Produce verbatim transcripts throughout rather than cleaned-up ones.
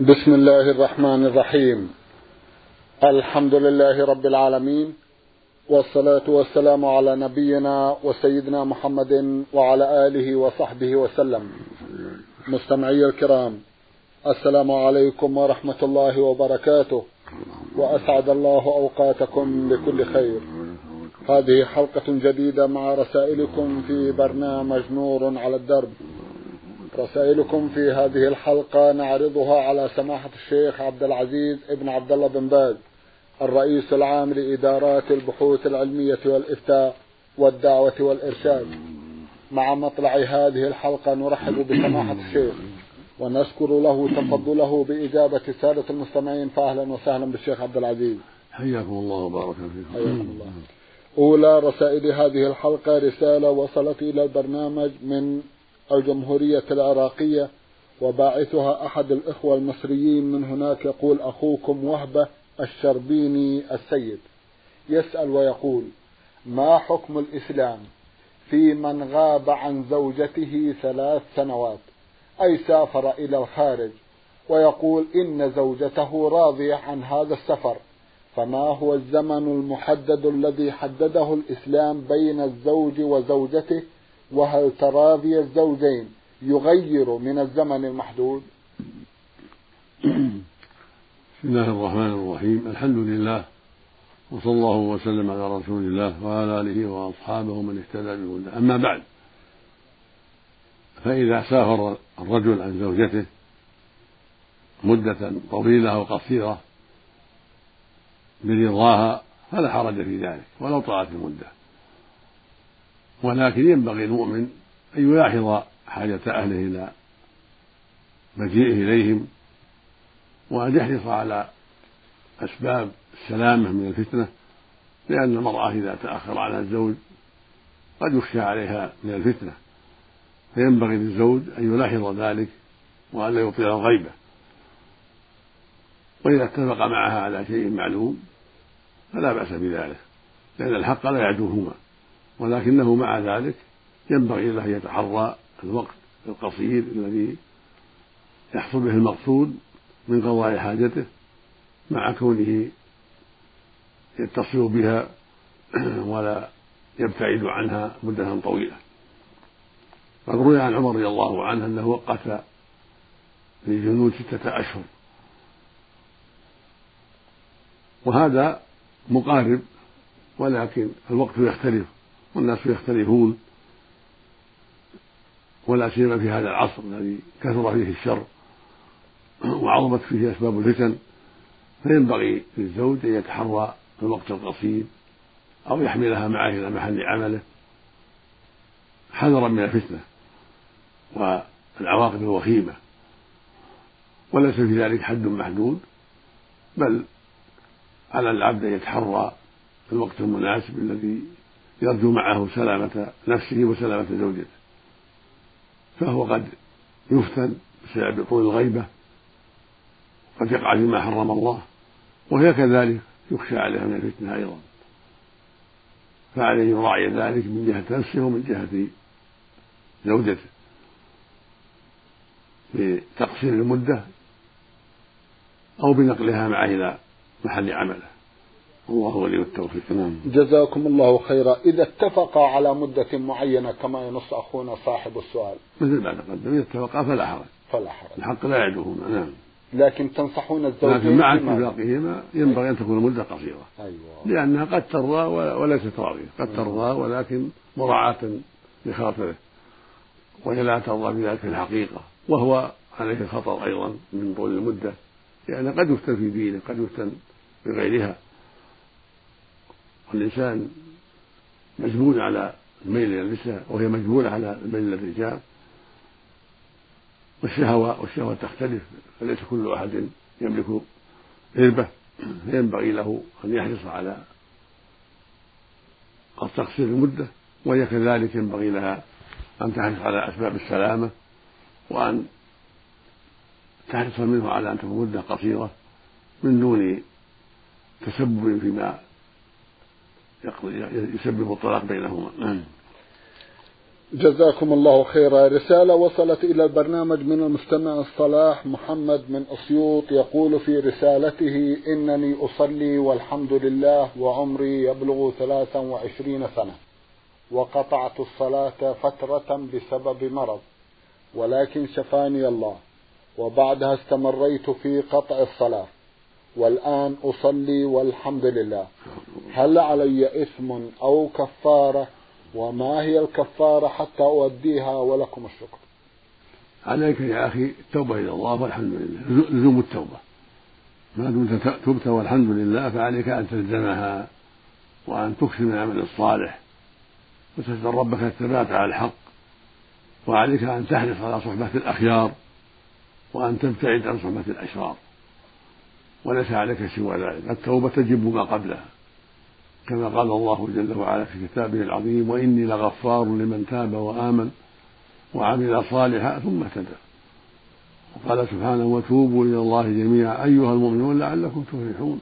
بسم الله الرحمن الرحيم. الحمد لله رب العالمين، والصلاة والسلام على نبينا وسيدنا محمد وعلى آله وصحبه وسلم. مستمعي الكرام، السلام عليكم ورحمة الله وبركاته، وأسعد الله أوقاتكم بكل خير. هذه حلقة جديدة مع رسائلكم في برنامج نور على الدرب. رسائلكم في هذه الحلقة نعرضها على سماحة الشيخ عبد العزيز ابن عبد الله بن باز، الرئيس العام لإدارات البحوث العلمية والإفتاء والدعوة والإرشاد. مع مطلع هذه الحلقة نرحب بسماحة الشيخ ونشكر له تفضله بإجابة سادة المستمعين، فأهلا وسهلا بالشيخ عبد العزيز. حياكم الله وبارك فيكم. حياكم الله. أولى رسائل هذه الحلقة رسالة وصلت إلى البرنامج من الجمهورية العراقية، وباعثها أحد الإخوة المصريين من هناك، يقول: أخوكم وهبة الشربيني السيد، يسأل ويقول: ما حكم الإسلام في من غاب عن زوجته ثلاث سنوات، أي سافر إلى الخارج، ويقول إن زوجته راضية عن هذا السفر، فما هو الزمن المحدد الذي حدده الإسلام بين الزوج وزوجته، وهل تراضي الزوجين يغير من الزمن المحدود؟ بسم الله الرحمن الرحيم. الحمد لله، وصلى الله وسلم على رسول الله وعلى آله وأصحابه من اهتدى بهداه. أما بعد، فإذا سافر الرجل عن زوجته مدة طويلة أو قصيرة برضاها فلا حرج في ذلك ولو طالت المدة، ولكن ينبغي المؤمن أن يلاحظ حاجة أهله إلى مجيئه إليهم، وأن يحرص على أسباب السلامة من الفتنة، لأن المرأة إذا تأخر عنها الزوج قد يخشى عليها من الفتنة، فينبغي للزوج أن يلاحظ ذلك وأن لا يطيل الغيبة. وإذا اتفق معها على شيء معلوم فلا بأس بذلك، لأن الحق لا يعدوهما، ولكنه مع ذلك ينبغي له أن يتحرى الوقت القصير الذي يحصل به المقصود من قضاء حاجته، مع كونه يتصل بها ولا يبتعد عنها مدة طويلة. قد روي عن عمر رضي الله عنه أنه وقت للجنود ستة أشهر، وهذا مقارب، ولكن الوقت يختلف والناس يختلفون، ولا سيما في هذا العصر الذي كثر فيه الشر وعظمت فيه أسباب الفتن، فينبغي للزوج أن يتحرى الوقت القصير أو يحملها معه إلى محل عمله حذرا من الفتنة والعواقب الوخيمة. وليس في ذلك حد محدود، بل على العبد أن يتحرى الوقت المناسب الذي يرجو معه سلامة نفسه وسلامة زوجته، فهو قد يفتن بسبب طول الغيبة، قد يقع فيما حرم الله، وهي كذلك يخشى عليها من الفتنة أيضا، فعليه يراعي ذلك من جهة نفسه ومن جهة زوجته بتقصير المدة أو بنقلها معه إلى محل عمله. الله ولي التوفيق. جزاكم الله خيرا. إذا اتفقا على مدة معينة كما ينص أخونا صاحب السؤال، مثل ما تقدم، إذا اتفقا فلا حرج، فلا حرج، الحق لا يعدوهما. نعم. لكن تنصحون الزوجين، لكن مع اتفاقهما ينبغي أن تكون مدة قصيرة. أيوة. لأنها قد ترضى وليست راضية، قد ترضى ولكن مراعاة لخاطره، وهي لا ترضى بذلك في الحقيقة، وهو عليه خطر أيضا من طول المدة، لأن قد يفتن في دينه، قد يفتن بغيرها، والإنسان مجبول على الميل إلى النساء وهي مجبولة على الميل إلى الرجال، والشهوة والشهوة تختلف، فليس كل أحد يملك إربة، فينبغي له أن يحرص على تقصير المدة، وهي كذلك ينبغي لها أن تحرص على أسباب السلامة، وأن تحرص منه على أن تكون مدة قصيرة من دون تسبب فيما يسبب الطلاق بينهما. جزاكم الله خيرا. رسالة وصلت إلى البرنامج من المستمع الصلاح محمد من أسيوط، يقول في رسالته: إنني أصلي والحمد لله وعمري يبلغ ثلاثا وعشرين سنة، وقطعت الصلاة فترة بسبب مرض، ولكن شفاني الله، وبعدها استمريت في قطع الصلاة، والآن أصلي والحمد لله. هل علي إثم أو كفارة؟ وما هي الكفارة حتى أؤديها ولكم الشكر؟ عليك يا أخي التوبة إلى الله والحمد لله، لزوم التوبة. ما دمت تبت والحمد لله فعليك أن تلزمها، وأن تكثر من العمل الصالح، وتسأل ربك الثبات على الحق، وعليك أن تحرص على صحبة الأخيار، وأن تبتعد عن صحبة الأشرار، وليس عليك سوى ذلك. التوبة تجب ما قبلها، كما قال الله جل وعلا في كتابه العظيم: وإني لغفار لمن تاب وآمن وعمل صالحا ثم اهتدى. وقال سبحانه: وتوبوا إلى الله جميعا أيها المؤمنون لعلكم تفلحون.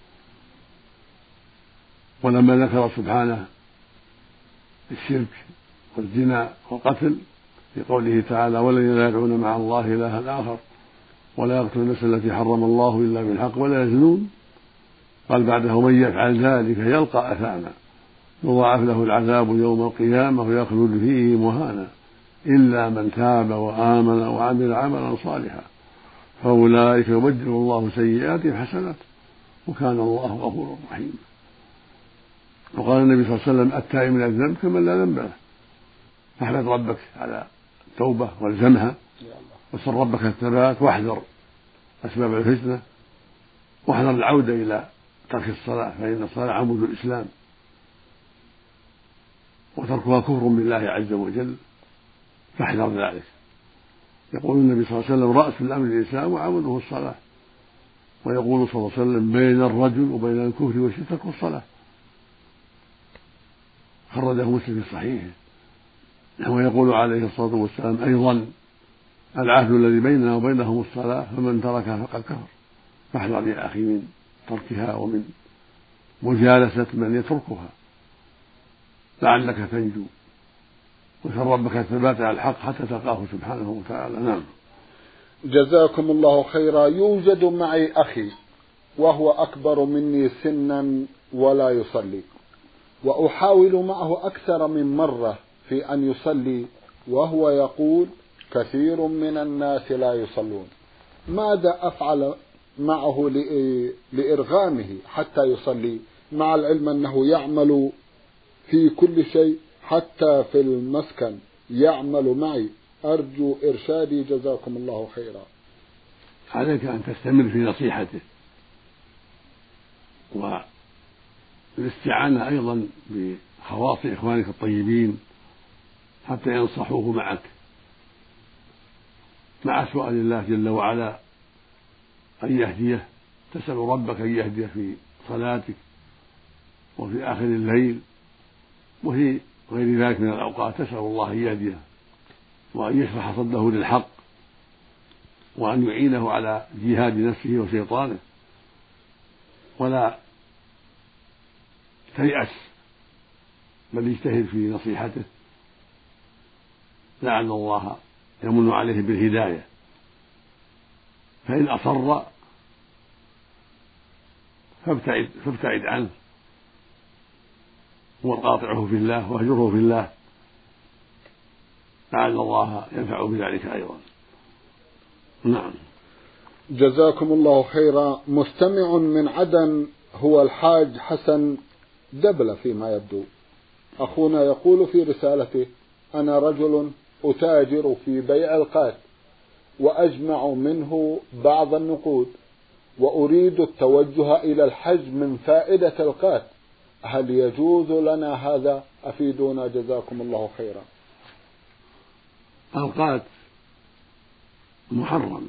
ولما ذكر سبحانه الشرك والزنا والقتل في قوله تعالى: والذين لا يدعون مع الله إلها آخر ولا يقتلون النفس التي حرم الله إلا بالحق ولا يزنون، قال بعده: من يفعل ذلك يلقى أثاما يضاعف له العذاب يوم القيامة ويخلد فيه مهانا إلا من تاب وآمن وعمل عملا صالحا فأولئك يبدل الله سيئاتهم حسنات وكان الله غفورا رحيما. وقال النبي صلى الله عليه وسلم: التائب من الذنب كمن لا ذنب له. فاحمد ربك على التوبة والزمها، وسل ربك الثبات، واحذر أسباب الفتنة، واحذر العودة إلى ترك الصلاة، فإن الصلاة عمود الإسلام، وتركها كفر بالله عز وجل، فاحذر ذلك. يقول النبي صلى الله عليه وسلم: رأس الأمر الإسلام وعموده الصلاة. ويقول صلى الله عليه وسلم: بين الرجل وبين الكفر والشرك ترك الصلاة. خرجه مسلم في صحيحه. ويقول عليه الصلاة والسلام أيضا: العهد الذي بيننا وبينهم الصلاة فمن تركها فقد كفر. فاحذر يا أخي من تركها ومن مجالسة من يتركها لعلك تنجو، وسل ربك الثبات على الحق حتى تلقاه سبحانه وتعالى. نعم. جزاكم الله خيرا. يوجد معي أخي وهو أكبر مني سنا ولا يصلي، وأحاول معه أكثر من مرة في أن يصلي، وهو يقول: كثير من الناس لا يصلون. ماذا أفعل معه لإرغامه حتى يصلي، مع العلم أنه يعمل في كل شيء حتى في المسكن يعمل معي؟ أرجو إرشادي جزاكم الله خيرا. عليك أن تستمر في نصيحته، والاستعانة أيضا بخواص إخوانك الطيبين حتى ينصحوه معك، مع سؤال الله جل وعلا أن يهديه. تسأل ربك أن يهديه في صلاتك وفي آخر الليل وفي غير ذلك من الأوقات، تسأل الله أن يهديه وأن يشرح صدره للحق، وأن يعينه على جهاد نفسه وشيطانه، ولا تيأس بل يجتهد في نصيحته، لعل الله يمن عليه بالهداية. فإن أصر فابتعد, فابتعد عنه وقاطعه في الله واهجره في الله، لعل الله ينفع بذلك أيضا. نعم. جزاكم الله خيرا. مستمع من عدن هو الحاج حسن دبلة فيما يبدو. أخونا يقول في رسالته: أنا رجل أتاجر في بيع القات، وأجمع منه بعض النقود، وأريد التوجه إلى الحج من فائدة القات، هل يجوز لنا هذا؟ أفيدونا جزاكم الله خيرا. القات محرم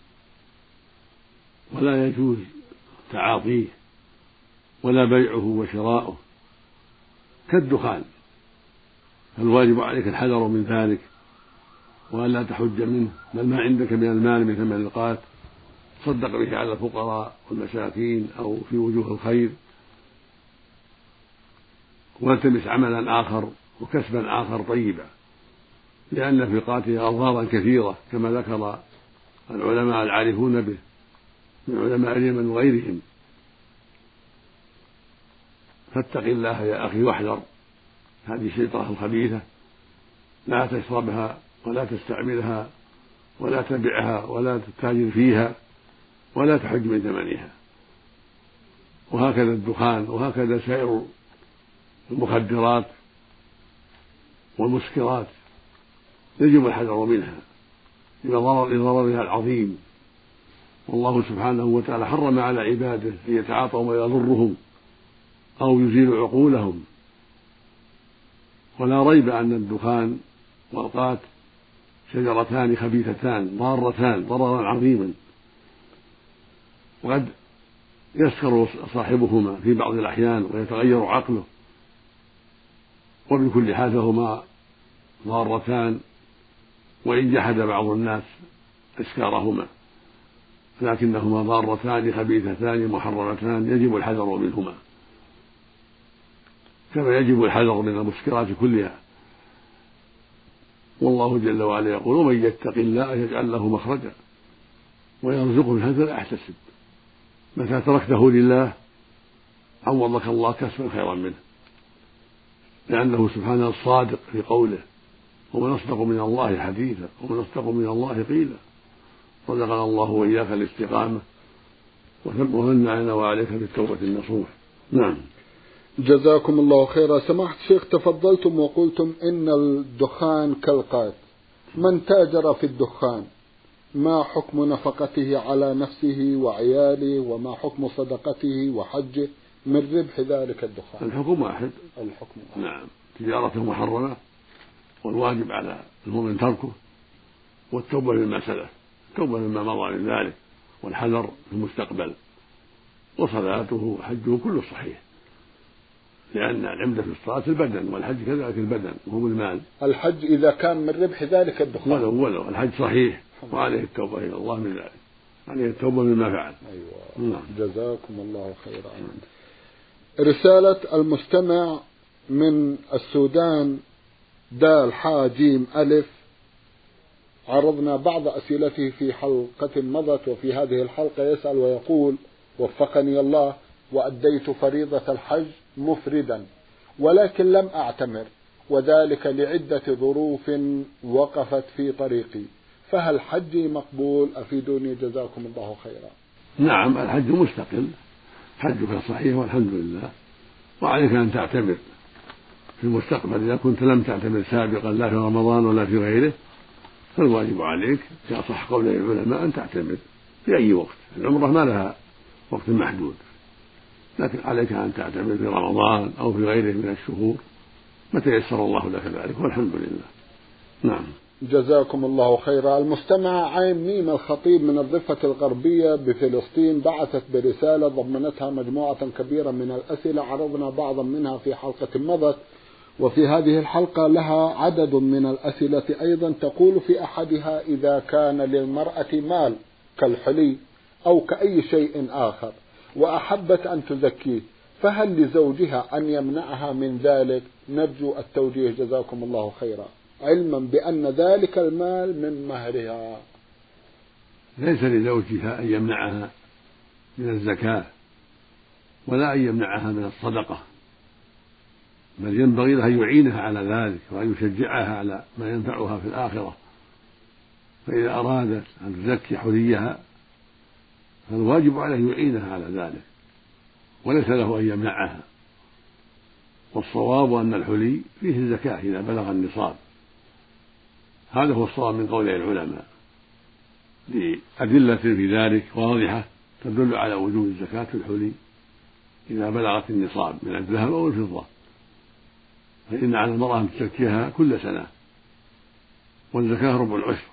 ولا يجوز تعاطيه ولا بيعه وشراؤه، كالدخان، فالواجب عليك الحذر من ذلك وألا تحج منه، بل ما عندك من المال من ثمن القات تصدق به على الفقراء والمساكين أو في وجوه الخير، والتمس عملا آخر وكسبا آخر طيبا لأن في إلقاته أضرارا كثيرة كما ذكر العلماء العارفون به من علماء اليمن وغيرهم. فاتق الله يا أخي واحذر هذه الشجرة الخبيثة، لا تشربها ولا تستعملها ولا تبعها ولا تتاجر فيها ولا تحج من ثمنها. وهكذا الدخان وهكذا سائر المخدرات والمسكرات يجب الحذر منها لضررها العظيم. والله سبحانه وتعالى حرم على عباده أن يتعاطوا ما يضرهم أو يزيل عقولهم. ولا ريب أن الدخان والقات شجرتان خبيثتان ضارتان ضررا عظيما، وقد يسكر صاحبهما في بعض الأحيان ويتغير عقله، وبكل حال فهما ضارتان وإن جحد بعض الناس إسكارهما، لكنهما ضارتان خبيثتان محرمتان يجب الحذر منهما، كما يجب الحذر من المسكرات كلها. والله جل وعلا يقول: ومن يتق الله يجعل له مخرجا ويرزقه من حيث لا يحتسب. متى تركته لله عوضك الله كسبا خيرا منه، لأنه سبحانه الصادق في قوله: ومن أصدق من الله حديثا ومن أصدق من الله قيلا. رزقنا الله وإياك الاستقامة ومن علينا وعليك بالتوبة النصوح. نعم. جزاكم الله خيرا. سماحة الشيخ، تفضلتم وقلتم إن الدخان كالقات، من تاجر في الدخان ما حكم نفقته على نفسه وعياله، وما حكم صدقته وحجه من ربح ذلك الدخان؟ الحكم واحد. الحكم واحد. نعم، تجارته محرمة والواجب على المؤمن تركه والتوبة مما سلف، التوبة مما مضى من ذلك، والحذر في المستقبل، وصلاته وحجه كله صحيح، لأن العمدة في الصلاة البدن والحج كذلك البدن وهو المال. الحج إذا كان من ربح ذلك الدخان ولو ولو الحج صحيح وعليه التوبة إلى الله من ذلك، عليه التوبة مما فعل. أيوة. نعم. جزاكم الله خيرا. رسالة المستمع من السودان دال حا جيم ألف، عرضنا بعض أسئلته في حلقة مضت، وفي هذه الحلقة يسأل ويقول: وفقني الله وأديت فريضة الحج مفردا ولكن لم أعتمر، وذلك لعدة ظروف وقفت في طريقي، فهل حجي مقبول؟ أفيدوني جزاكم الله خيرا. نعم، الحج مستقل، حجك صحيح والحمد لله، وعليك أن تعتمر في المستقبل. إذا كنت لم تعتمر سابقا لا في رمضان ولا في غيره، فالواجب عليك في أصح قول العلماء أن تعتمر في أي وقت. العمرة ما لها وقت محدود، لكن عليك أن تعتمر في رمضان أو في غيره من الشهور متى يسر الله لك ذلك، والحمد لله. نعم. جزاكم الله خيرا. المستمع عين ميم الخطيب من الضفة الغربية بفلسطين بعثت برسالة ضمنتها مجموعة كبيرة من الأسئلة، عرضنا بعضا منها في حلقة مضت، وفي هذه الحلقة لها عدد من الأسئلة أيضا. تقول في أحدها: إذا كان للمرأة مال كالحلي أو كأي شيء آخر وأحبت أن تزكيه، فهل لزوجها أن يمنعها من ذلك؟ نرجو التوجيه جزاكم الله خيرا، علما بأن ذلك المال من مهرها. ليس لزوجها أن يمنعها من الزكاة ولا أن يمنعها من الصدقة، بل ينبغي له أن يعينها على ذلك وأن يشجعها على ما ينفعها في الآخرة. فإذا أرادت أن تزكي حليها فالواجب عليه أن يعينها على ذلك، وليس له أن يمنعها. والصواب أن الحلي فيه الزكاة إذا بلغ النصاب، هذا هو الصواب من قول العلماء، لأدلة في ذلك واضحة تدل على وجوب الزكاة في الحلي إذا بلغت النصاب من الذهب أو الفضة، فإن على المرأة أن تزكيها كل سنة، والزكاة ربع العشر،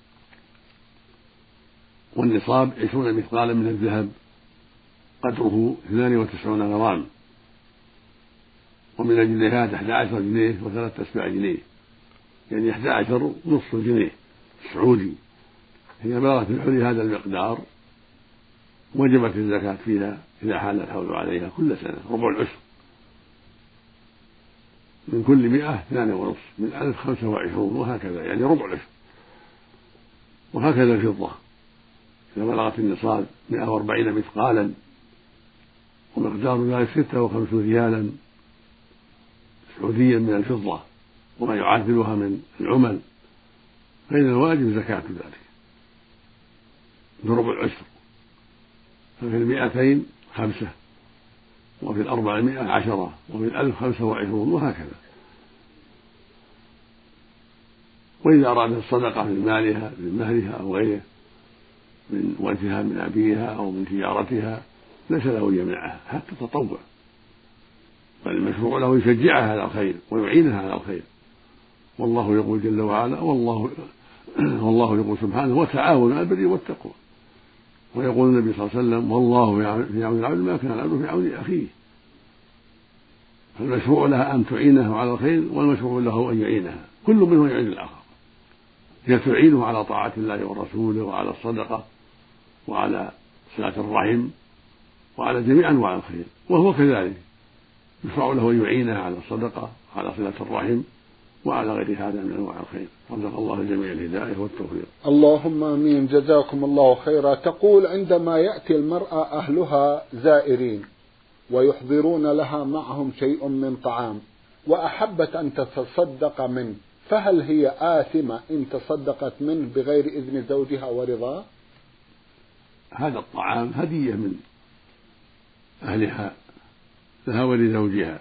والنصاب عشرون مثقالا من الذهب قدره اثنان وتسعون غرام، ومن الجنيهات أحد عشر جنيه وثلاثة أسباع جنيه، يعني أحد عشر نصف جنيه سعودي. إذا بلغت الحلي هذا المقدار وجبت الزكاة فيها إذا حال الحول عليها كل سنة ربع العشر. من كل مئة اثنان ونصف، من ألف خمسة وعشرون، وهكذا، يعني ربع العشر. وهكذا الفضة إذا بلغت النصاب مئة وأربعين مثقالا ومقدار ذلك ستة وخمسون ريالا سعوديا من الفضة وما يعادلها من العمل، فإن الواجب زكاة ذلك بربع العشر. ففي المئتين خمسة، وفي الأربعمائة عشرة، وفي الألف خمسة وعشرون، وهكذا. وإذا أرادت الصدقة من مالها من مهرها أو غيره من وجهها من أبيها أو من تجارتها ليس له أن يمنعها حتى تطوع، بل المشروع له يشجعها على الخير ويعينها على الخير. والله يقول جل وعلا والله والله يقول سبحانه وتعاونوا على البر والتقوى. ويقول النبي صلى الله عليه وسلم والله في عون العبد ما كان العبد في عون أخيه. فالمشروع لها أن تعينه على الخير، والمشروع له أن يعينها، كل منهم يعين الآخر. هي تعينه على طاعة الله ورسوله وعلى الصدقة وعلى صلة الرحم وعلى جميع أنواع الخير، وهو كذلك يشرع له أن يعينها على الصدقة وعلى صلة الرحم وعلى غير هذا من أنواع الخير. رزق الله الجميع الهداية والتوفيق. اللهم آمين. جزاكم الله خيرا. تقول عندما يأتي المرأة أهلها زائرين ويحضرون لها معهم شيء من طعام وأحبت أن تتصدق منه، فهل هي آثمة إن تصدقت منه بغير إذن زوجها ورضاه؟ هذا الطعام هدية من أهلها لها ولزوجها،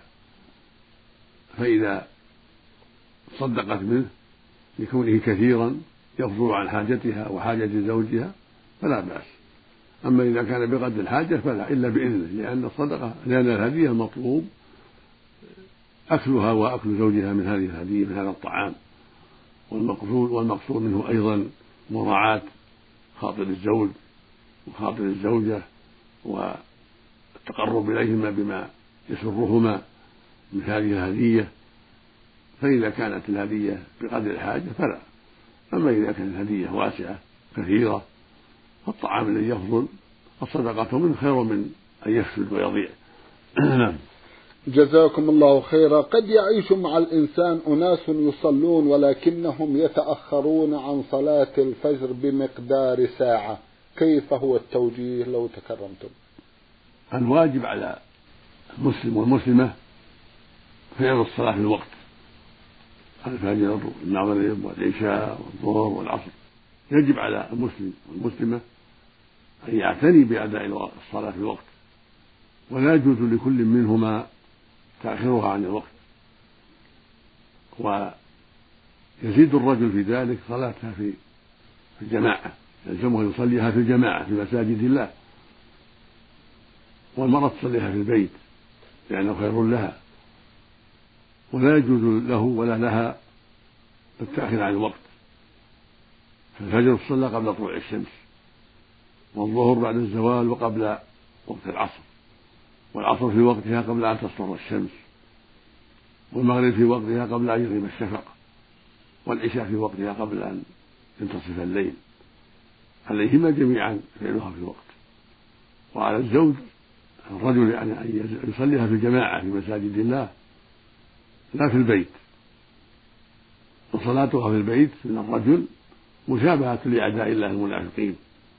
فإذا صدقت منه لكونه كثيرا يفضل عن حاجتها وحاجة زوجها فلا بأس. أما إذا كان بقدر الحاجة فلا، إلا بإذنه، لأن الصدقة لأن الهدية المطلوب أكلها وأكل زوجها من هذه الهدية من هذا الطعام، والمقصود والمقصود منه أيضا مراعاة خاطر الزوج وخاطر الزوجة والتقرب إليهما بما يسرهما من هذه الهدية. فإذا كانت الهدية بقدر الحاجة فلا. أما إذا كانت الهدية واسعة كثيرة فالطعام الذي يفضل الصدقة منه خير من أن يفسد ويضيع. جزاكم الله خيرا. قد يعيش مع الإنسان أناس يصلون ولكنهم يتأخرون عن صلاة الفجر بمقدار ساعة، كيف هو التوجيه لو تكرمتم؟ الواجب على المسلم والمسلمة فعل الصلاة في الوقت، الفجر والمغرب والعشاء والظهر والعصر. يجب على المسلم والمسلمة أن يعتني بأداء الصلاة في الوقت، ولا يجوز لكل منهما تأخيرها عن الوقت. ويزيد الرجل في ذلك صلاتها في الجماعة، يلزمه يصليها في الجماعة في مساجد الله، والمرأة تصليها في البيت لأنه خير لها. ولا يجوز له ولا لها التأخير عن الوقت. فالفجر تصلى قبل طلوع الشمس، والظهر بعد الزوال وقبل وقت العصر، والعصر في وقتها قبل أن تصفر الشمس، والمغرب في وقتها قبل أن يغيب الشفق، والعشاء في وقتها قبل أن ينتصف الليل. عليهما جميعا فعلها في الوقت. وعلى الزوج الرجل يعني أن يصليها في الجماعة في مساجد الله لا في البيت. وصلاتها في البيت من الرجل مشابهة لأعداء الله المنافقين.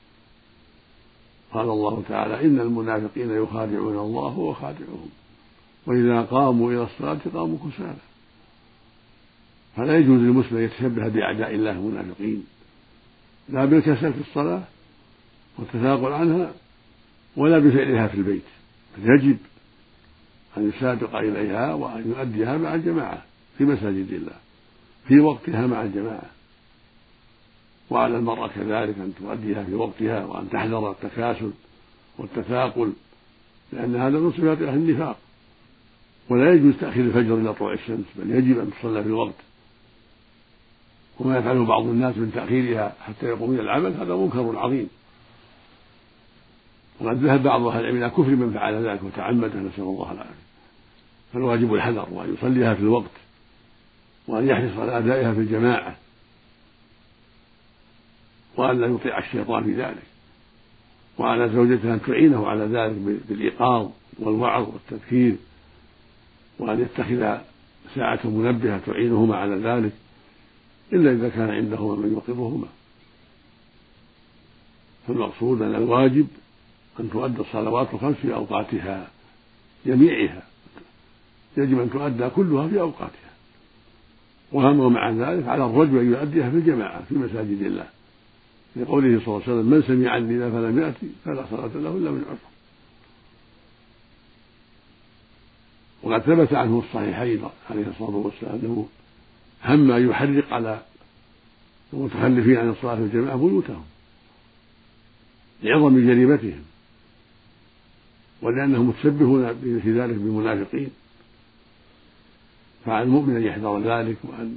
قال الله تعالى إن المنافقين يخادعون الله وهو خادعهم وإذا قاموا إلى الصلاة قاموا كسالى. فلا يجوز للمسلم أن يتشبه بأعداء الله المنافقين، لا بالكسل في الصلاة والتثاقل عنها ولا بفعلها في البيت. يجب أن يسابق إليها وأن يؤديها مع الجماعة في مساجد الله في وقتها مع الجماعة. وعلى المرأة كذلك أن تؤديها في وقتها وأن تحذر التكاسل والتثاقل، لأن هذا من صفات أهل النفاق. ولا يجوز تأخير الفجر إلى طلوع الشمس، بل يجب أن تصلى في الوقت. وما يفعله بعض الناس من تأخيرها حتى يقوم إلى العمل هذا منكر عظيم، وقد ذهب بعض أهل العلم إلى كفر من فعل ذلك وتعمده، نسأل الله العافية. فالواجب الحذر وأن يصليها في الوقت، وأن يحرص على أدائها في الجماعة، وأن لا يطيع الشيطان في ذلك. وعلى زوجته أن تعينه على ذلك بالإيقاظ والوعظ والتذكير، وأن يتخذ ساعة منبهة تعينهما على ذلك، إلا إذا كان عندهما من يوقظهما. فالمقصود أن الواجب أن تؤدى الصلوات الخمس في أوقاتها جميعها، يجب أن تؤدى كلها في أوقاتها، وهم مع ذلك على الرجل أن يؤديها في الجماعة في مساجد الله، لقوله صلى الله عليه وسلم: من سمع النداء فلم يأتي فلا صلاة له إلا من عذر. وقد ثبت عنه الصحيحين عليه الصلاة والسلام أنه هم أن يحرق على المتخلفين عن الصلاة في الجماعة بيوتهم لعظم جريمتهم، ولأنهم متشبهون في ذلك بالمنافقين. فعلى المؤمن أن يحذر ذلك وأن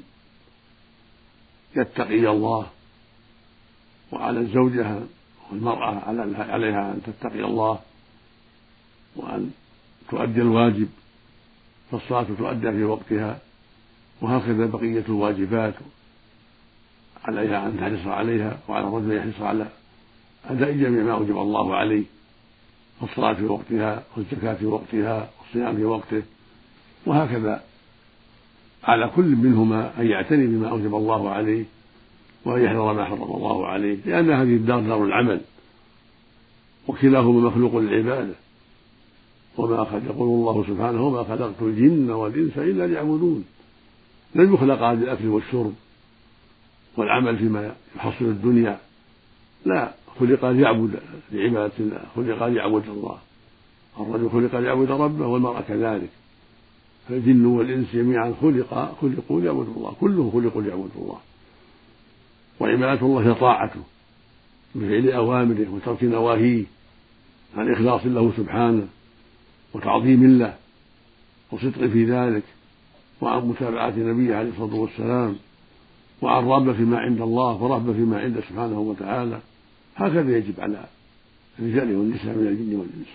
يتقي الله، وعلى الزوجة والمرأة عليها أن تتقي الله وأن تؤدي الواجب، فالصلاة تؤدى في وقتها، وهكذا بقية الواجبات عليها أن تحرص عليها، وعلى الرجل يحرص على أداء جميع ما أوجب الله عليه، الصلاة في وقتها، والزكاة في وقتها، والصيام في وقته، وهكذا على كل منهما أن يعتني بما أوجب الله عليه وأن يحذر ما حرم الله عليه، لأن هذه الدار دار العمل، وكلاهما مخلوق للعبادة. وما يقول الله سبحانه: وما خلقت الجن والإنس إلا ليعبدون. لم يخلقا للأكل والشرب والعمل فيما يحصل الدنيا، لا، خلق ليعبد لعبادة الله، خلق ليعبد الله. الرجل خلق ليعبد ربه، والمرأة كذلك. فالجن والإنس جميعا خلق خلقوا ليعبدوا الله، كلهم خلقوا ليعبدوا الله. وعبادة الله هي طاعته بفعل أوامره وترك نواهيه، عن إخلاص له سبحانه وتعظيم له وصدق في ذلك، وعن متابعة نبيه عليه الصلاة والسلام، وعن رغبة فيما عند الله ورغبة فيما عنده سبحانه وتعالى. هكذا يجب على الرجال والنساء من الجن والإنس.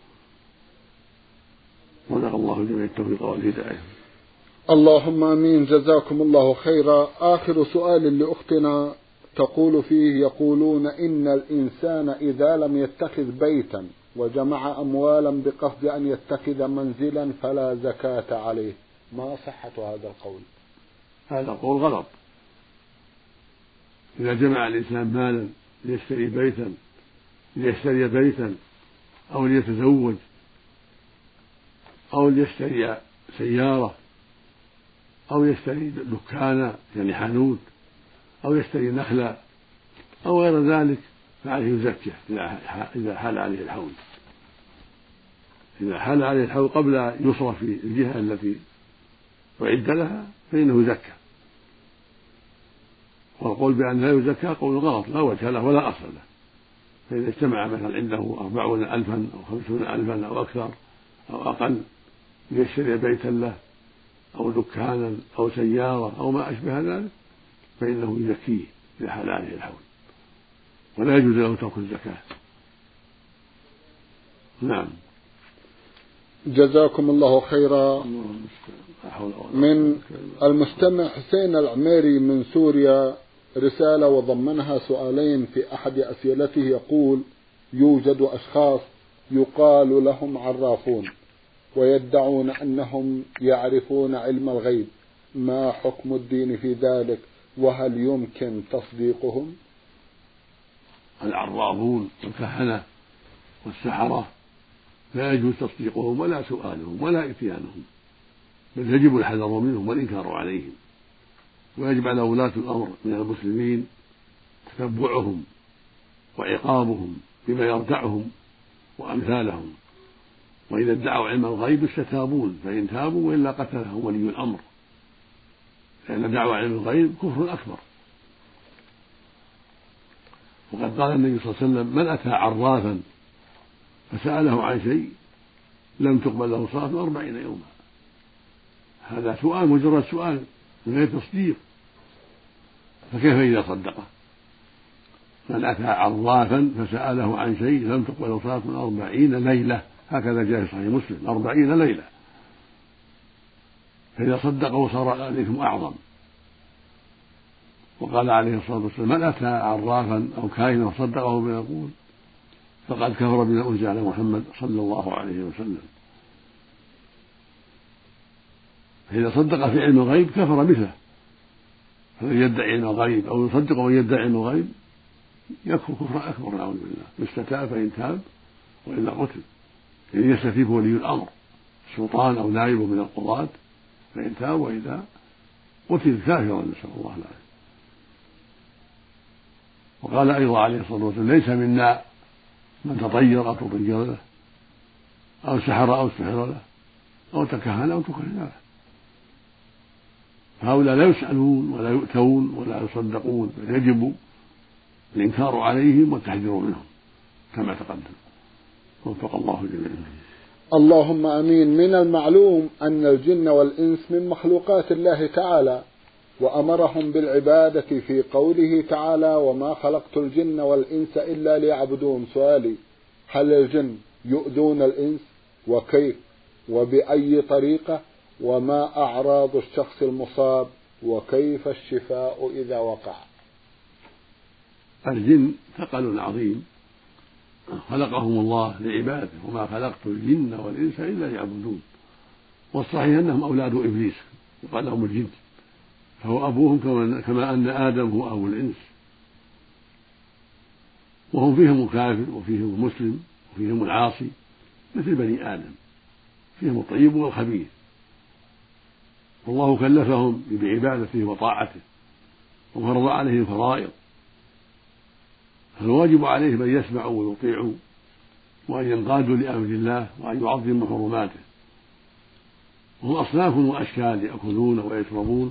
رزق الله الجميع التوفيق والهداية. اللهم امين. جزاكم الله خيرا. اخر سؤال لاختنا تقول فيه: يقولون ان الانسان اذا لم يتخذ بيتا وجمع اموالا بقصد ان يتخذ منزلا فلا زكاة عليه، ما صحة هذا القول؟ هذا قول غلط. اذا جمع الانسان مالا ليشتري بيتا ليشتري بيتا او ليتزوج او ليشتري سيارة أو يشتري دكانا يعني حانوت أو يشتري نخلا أو غير ذلك، فعليه يزكيه إذا حال عليه الحول. إذا حال عليه الحول قبل أن يصرف في الجهة التي أعد لها فإنه يزكى. والقول بأن لا يزكى قول غلط لا وجه له ولا أصل له. فإذا اجتمع مثلا عنده أربعون ألفا أو خمسون ألفا أو أكثر أو أقل ليشتري بيتا له أو دكانا أو سيارة أو ما أشبه ذلك فإنه يزكيه إذا حال عليه الحول، ولا يجوز له ترك الزكاة. نعم. جزاكم الله خيرا. من المستمع حسين العميري من سوريا رسالة وضمنها سؤالين. في أحد أسئلته يقول: يوجد أشخاص يقال لهم عرافون ويدعون أنهم يعرفون علم الغيب، ما حكم الدين في ذلك، وهل يمكن تصديقهم؟ العرافون والكهنة والسحرة لا يجوز تصديقهم ولا سؤالهم ولا إتيانهم، بل يجب الحذر منهم والإنكار عليهم، ويجب على ولاة الأمر من المسلمين تتبعهم وعقابهم بما يردعهم وأمثالهم. وإذا ادعوا علم الغيب استتابون، فإن تابوا وإلا قتلهم ولي الأمر، لأن دعوى علم الغيب كفر أكبر. وقد قال النبي صلى الله عليه وسلم: من أتى عرافا فسأله عن شيء لم تقبل له صلاة أربعين يوما. هذا سؤال، مجرد سؤال من غير تصديق، فكيف إذا صدقه؟ من أتى عرافا فسأله عن شيء لم تقبل له صلاة أربعين ليلة، هكذا جاء في صحيح مسلم، أربعين ليلة. فإذا صدقه صار الإثم أعظم. وقال عليه الصلاة والسلام: من أتى عرافا أو كاهنا وصدقه بما يقول فقد كفر بما أنزل على محمد صلى الله عليه وسلم. فإذا صدق في علم الغيب كفر مثله، فمن يدعي علم الغيب أو يصدق من يدعي علم الغيب يكفر كفرا أكبر نعوذ بالله. يستتاب فإن تاب وإلا قتل. إن يستتيب ولي الأمر السلطان أو نائبه من القضاة فإن تاب وإلا قتل كافرا، نسأل الله العافية. وقال أيضا عليه الصلاة والسلام: ليس منا من تطير أو تطير له أو سحر أو سحر له أو تكهن أو تكهن له. فهؤلاء لا يسألون ولا يؤتون ولا يصدقون، بل يجب الإنكار عليهم والتحذير منهم كما تقدم. وفق الله جميعا. اللهم امين. من المعلوم ان الجن والانس من مخلوقات الله تعالى، وامرهم بالعباده في قوله تعالى: وما خلقت الجن والانس الا ليعبدون. سؤالي: هل الجن يؤذون الانس؟ وكيف وباي طريقه؟ وما اعراض الشخص المصاب؟ وكيف الشفاء اذا وقع؟ الجن ثقل عظيم خلقهم الله لعباده، وما خلقت الجن والإنس إلا ليعبدون. والصحيح أنهم أولاد إبليس وقال لهم الجن، فهو أبوهم كما أن آدم هو أبو الإنس، وهم فيهم الكافر وفيهم المسلم وفيهم العاصي مثل بني آدم، فيهم الطيب والخبيث. والله كلفهم بعبادته وطاعته وفرض عليهم الفرائض، فالواجب عليهم أن يسمعوا ويطيعوا وأن ينقادوا لأمر الله وأن يعظموا حرماته. وهم أصناف وأشكال يأكلون ويشربون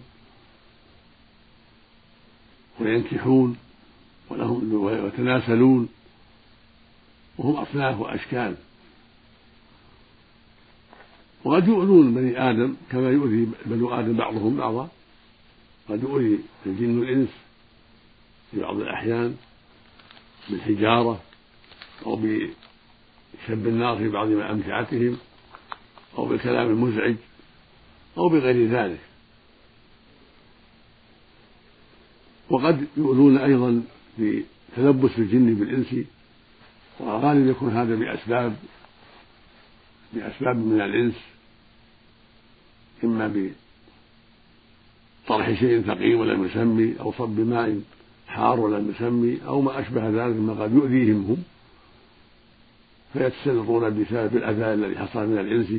وينكحون ولهم ويتناسلون، وهم أصناف وأشكال. وقد يؤذون بني آدم كما يؤذي بنو آدم بعضهم بعضا، قد يؤذي الجن والإنس في بعض الأحيان بالحجارة أو بشب النار في بعض أمتعتهم أو بالكلام المزعج أو بغير ذلك. وقد يؤذون أيضا في تلبس الجن بالإنس، وغالبا يكون هذا بأسباب بأسباب من الإنس، إما بطرح شيء ثقيل ولم يسمي أو صب ماء حار ولم يسمي أو ما أشبه ذلك مما قد يؤذيهم هم، فيتسلطون بسبب الأذى الذي حصل من الإنس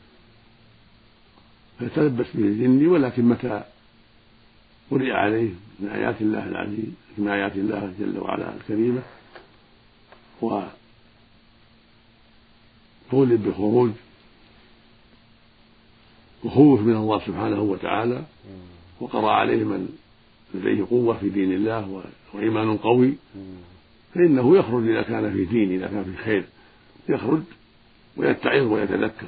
فيتلبس به الجن. ولكن متى قرئ عليه من آيات الله العزيز من آيات الله جل وعلا الكريمة وطولب بخروج وخوف من الله سبحانه وتعالى، وقرأ عليه من لديه قوة في دين الله وإيمان قوي، فإنه يخرج إذا كان في دين، إذا كان في خير يخرج ويتعظ ويتذكر.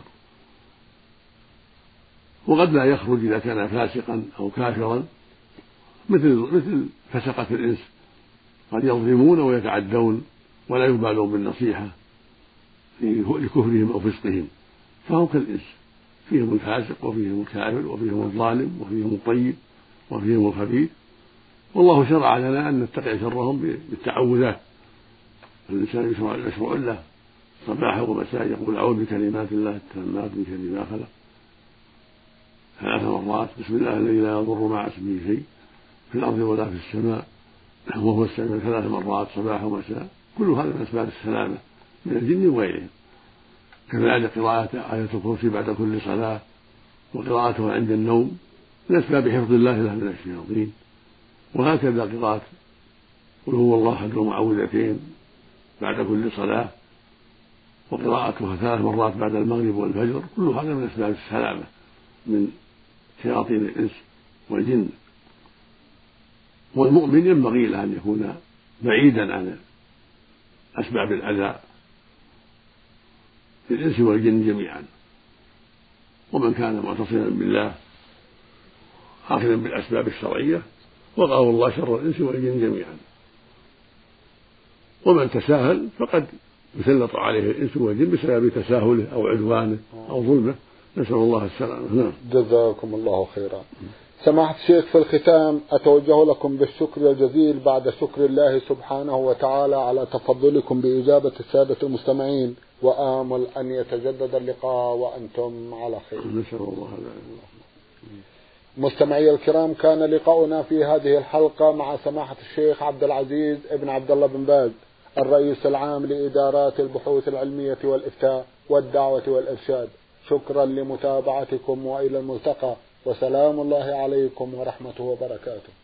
وقد لا يخرج إذا كان فاسقا أو كافرا مثل مثل فسقة الإنس، قد يظلمون ويتعدون ولا يبالون بالنصيحة لكفرهم أو فسقهم، فهم كالإنس، فيهم الفاسق وفيهم الكافر وفيهم الظالم وفيهم الطيب وفيهم الخبيث. والله شرع لنا أن نتقي شرهم بالتعوذات. الإنسان يشرع له صباحا ومساء يقول: أعوذ بكلمات الله التامات من شر ما خلق ثلاث مرات، بسم الله الذي لا يضر مع اسمه شيء في الأرض ولا في السماء وهو السميع، ثلاث مرات صباحا ومساء. كل هذا من أسباب السلامة من الجن وغيرهم. كذلك قراءة آية الكرسي بعد كل صلاة وقراءتها عند النوم من أسباب حفظ الله له من الشياطين. وهكذا قراءة قل هو الله أحد ومعوذتين بعد كل صلاة وقراءتها ثلاث مرات بعد المغرب والفجر، كل هذا من أسباب السلامة من شياطين الإنس والجن. والمؤمن ينبغي له أن يكون بعيدا عن أسباب الأذى للإنس والجن جميعا. ومن كان معتصما بالله آخذا بالأسباب الشرعية وقاه الله شر الإنس والجن جميعا. ومن تساهل فقد يسلط عليه الإنس والجن بسبب تساهله أو عدوانه أو ظلمه، نسأل الله السلامة. نعم. جزاكم الله خيرا. سماحة الشيخ، في الختام أتوجه لكم بالشكر الجزيل بعد شكر الله سبحانه وتعالى على تفضلكم بإجابة السادة المستمعين، وآمل أن يتجدد اللقاء وأنتم على خير. نسأل الله العافية. مستمعي الكرام، كان لقاؤنا في هذه الحلقة مع سماحة الشيخ عبد العزيز ابن عبد الله بن باز، الرئيس العام لإدارات البحوث العلمية والإفتاء والدعوة والإرشاد. شكرا لمتابعتكم، وإلى الملتقى، وسلام الله عليكم ورحمته وبركاته.